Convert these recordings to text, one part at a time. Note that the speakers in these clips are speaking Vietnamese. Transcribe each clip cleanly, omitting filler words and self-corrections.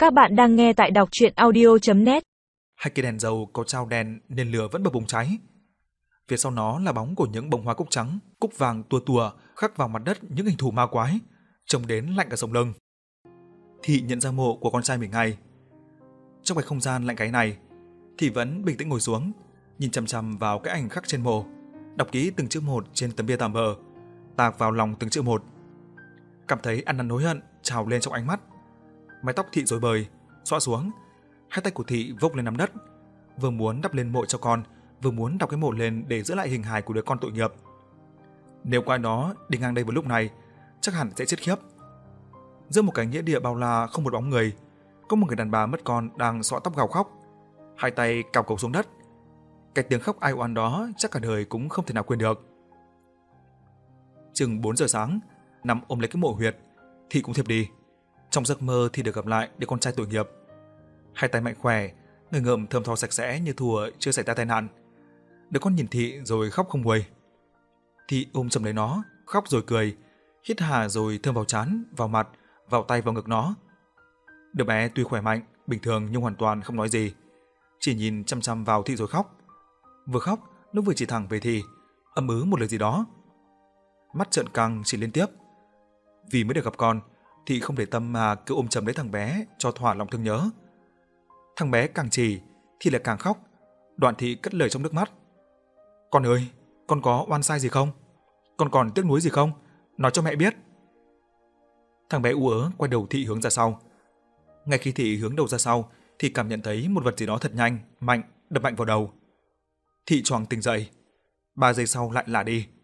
Các bạn đang nghe tại đọc truyện audio.net. Hai cây đèn dầu có trao đèn nên lửa vẫn bập bùng cháy. Phía sau nó là bóng của những bông hoa cúc trắng, cúc vàng tua tùa khắc vào mặt đất những hình thù ma quái, trông đến lạnh cả sống lưng. Thị nhận ra mộ của con trai mình ngay. Trong cái không gian lạnh gáy này, Thị vẫn bình tĩnh ngồi xuống, nhìn chằm chằm vào cái ảnh khắc trên mộ, đọc kỹ từng chữ một trên tấm bia tạm bợ, tạc vào lòng từng chữ một. Cảm thấy ăn năn hối hận trào lên trong ánh mắt. Mái tóc Thị rối bời, xõa xuống, hai tay của Thị vốc lên nắm đất, vừa muốn đắp lên mộ cho con, vừa muốn đọc cái mộ lên để giữ lại hình hài của đứa con tội nghiệp. Nếu có ai đó đi ngang đây vào lúc này, chắc hẳn sẽ chết khiếp. Giữa một cái nghĩa địa bao la không một bóng người, có một người đàn bà mất con đang xõa tóc gào khóc, hai tay cào cấu xuống đất. Cái tiếng khóc ai oán đó chắc cả đời cũng không thể nào quên được. Chừng 4 giờ sáng, nằm ôm lấy cái mộ huyệt, Thị cũng thiếp đi. Trong giấc mơ thì được gặp lại đứa con trai tội nghiệp. Hai tay mạnh khỏe, người ngợm thơm tho sạch sẽ như thùa chưa xảy ra tai nạn. Đứa con nhìn Thị rồi khóc không nguôi. Thị ôm chầm lấy nó, khóc rồi cười, hít hà rồi thơm vào trán, vào mặt, vào tay, vào ngực nó. Đứa bé tuy khỏe mạnh, bình thường nhưng hoàn toàn không nói gì, chỉ nhìn chăm chăm vào Thị rồi khóc. Vừa khóc, nó vừa chỉ thẳng về Thị, ậm một lời gì đó. Mắt trợn căng chỉ liên tiếp. Vì mới được gặp con, Thị không để tâm mà cứ ôm chầm lấy thằng bé cho thỏa lòng thương nhớ. Thằng bé càng chỉ thì lại càng khóc. Đoạn Thị cất lời trong nước mắt: "Con ơi, con có oan sai gì không? Con còn tiếc nuối gì không? Nói cho mẹ biết." Thằng bé ú ớ quay đầu Thị hướng ra sau. Ngay khi Thị hướng đầu ra sau thì cảm nhận thấy một vật gì đó thật nhanh, mạnh đập mạnh vào đầu. Thị choàng tỉnh dậy. 3 giây sau lại lả đi.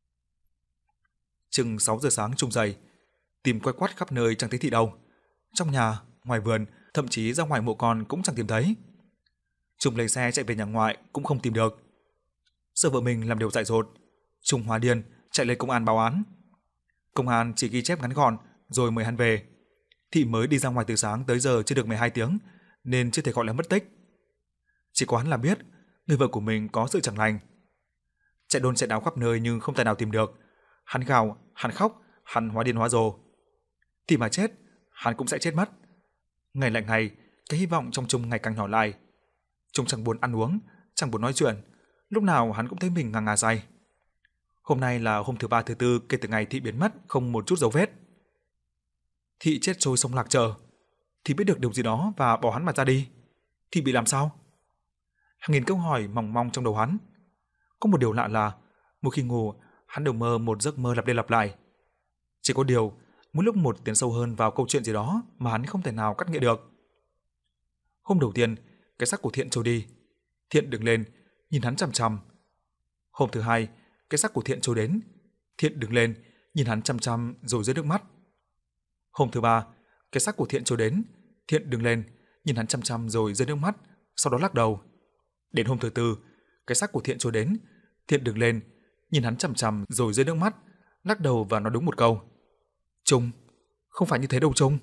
Chừng 6 giờ sáng trùng dậy, tìm quay quắt khắp nơi chẳng thấy Thị đâu. Trong nhà, ngoài vườn, thậm chí ra ngoài mộ con cũng chẳng tìm thấy. Trung lấy xe chạy về nhà ngoại cũng không tìm được. Sợ vợ mình làm điều dại dột, Trung hóa điên chạy lên công an báo án. Công an chỉ ghi chép ngắn gọn rồi mời hắn về. Thị mới đi ra ngoài từ sáng tới giờ chưa được 12 tiếng nên chưa thể gọi là mất tích. Chỉ có hắn là biết người vợ của mình có sự chẳng lành. Chạy đôn chạy đáo khắp nơi nhưng không tài nào tìm được. Hắn gào, hắn khóc, hắn hóa điên hóa rồ. Thì mà chết, hắn cũng sẽ chết mất. Ngày lại ngày, cái hy vọng trong Trung ngày càng nhỏ lại. Trung chẳng buồn ăn uống, chẳng buồn nói chuyện, lúc nào hắn cũng thấy mình ngà ngà say. Hôm nay là hôm thứ 3 thứ 4 kể từ ngày Thị biến mất không một chút dấu vết. Thị chết trôi sông Lạc chờ, Thị biết được điều gì đó và bỏ hắn mà ra đi. Thị bị làm sao? Hàng nghìn câu hỏi mòng mong trong đầu hắn. Có một điều lạ là mỗi khi ngủ, hắn đều mơ một giấc mơ lặp đi lặp lại. Chỉ có điều, mỗi lúc một tiến sâu hơn vào câu chuyện gì đó mà hắn không thể nào cắt nghĩa được. Hôm đầu tiên, cái xác của Thiện trôi đi. Thiện đứng lên, nhìn hắn chằm chằm. Hôm thứ hai, cái xác của Thiện trôi đến. Thiện đứng lên, nhìn hắn chằm chằm rồi rơi nước mắt. Hôm thứ ba, cái xác của Thiện trôi đến. Thiện đứng lên, nhìn hắn chằm chằm rồi rơi nước mắt, sau đó lắc đầu. Đến hôm thứ tư, cái xác của Thiện trôi đến. Thiện đứng lên, nhìn hắn chằm chằm rồi rơi nước mắt, lắc đầu và nói đúng một câu: "Trung, không phải như thế đâu Trung."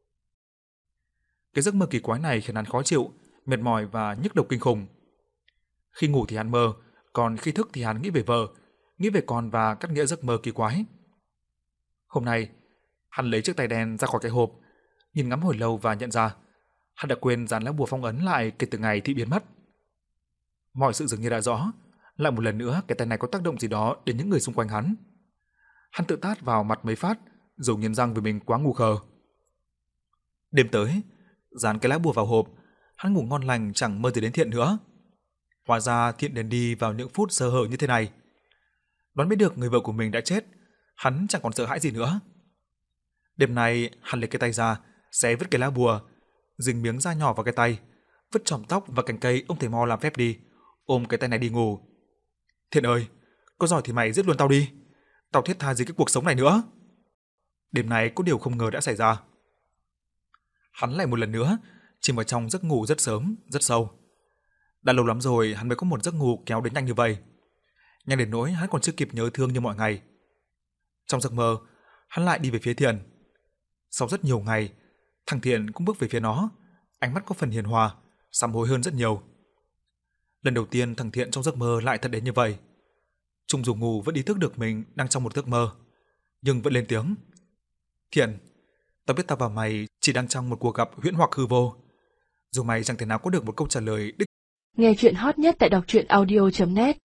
Cái giấc mơ kỳ quái này khiến hắn khó chịu, mệt mỏi và nhức đầu kinh khủng. Khi ngủ thì hắn mơ, còn khi thức thì hắn nghĩ về vợ, nghĩ về con và cắt nghĩa giấc mơ kỳ quái. Hôm nay, hắn lấy chiếc tay đen ra khỏi cái hộp, nhìn ngắm hồi lâu và nhận ra hắn đã quên dán lá bùa phong ấn lại kể từ ngày Thị biến mất. Mọi sự dường như đã rõ, lại một lần nữa cái tay này có tác động gì đó đến những người xung quanh hắn. Hắn tự tát vào mặt mấy phát, rồi nghiến răng vì mình quá ngu khờ. Đêm tới, dán cái lá bùa vào hộp, hắn ngủ ngon lành chẳng mơ gì đến Thiện nữa. Hóa ra Thiện đến đi vào những phút sơ hở như thế này. Đoán biết được người vợ của mình đã chết, hắn chẳng còn sợ hãi gì nữa. Đêm nay hắn lấy cái tay ra, xé vứt cái lá bùa, dính miếng da nhỏ vào cái tay, vứt chòm tóc và cành cây ông thầy mo làm phép đi, ôm cái tay này đi ngủ. "Thiện ơi, có giỏi thì mày giết luôn tao đi, tao thiết tha gì cái cuộc sống này nữa." Đêm nay có điều không ngờ đã xảy ra. Hắn lại một lần nữa chìm vào trong giấc ngủ rất sớm, rất sâu. Đã lâu lắm rồi hắn mới có một giấc ngủ kéo đến nhanh như vậy. Nhanh đến nỗi hắn còn chưa kịp nhớ thương như mọi ngày. Trong giấc mơ, hắn lại đi về phía Thiện. Sau rất nhiều ngày, thằng Thiện cũng bước về phía nó, ánh mắt có phần hiền hòa, sám hối hơn rất nhiều. Lần đầu tiên thằng Thiện trong giấc mơ lại thật đến như vậy. Trung dù ngủ vẫn ý thức được mình đang trong một giấc mơ, nhưng vẫn lên tiếng: "Thiện, Tao biết tao và mày chỉ đang trong một cuộc gặp huyễn hoặc hư vô. Dù mày chẳng thể nào có được một câu trả lời đích. Nghe chuyện hot nhất tại đọc truyện audio.net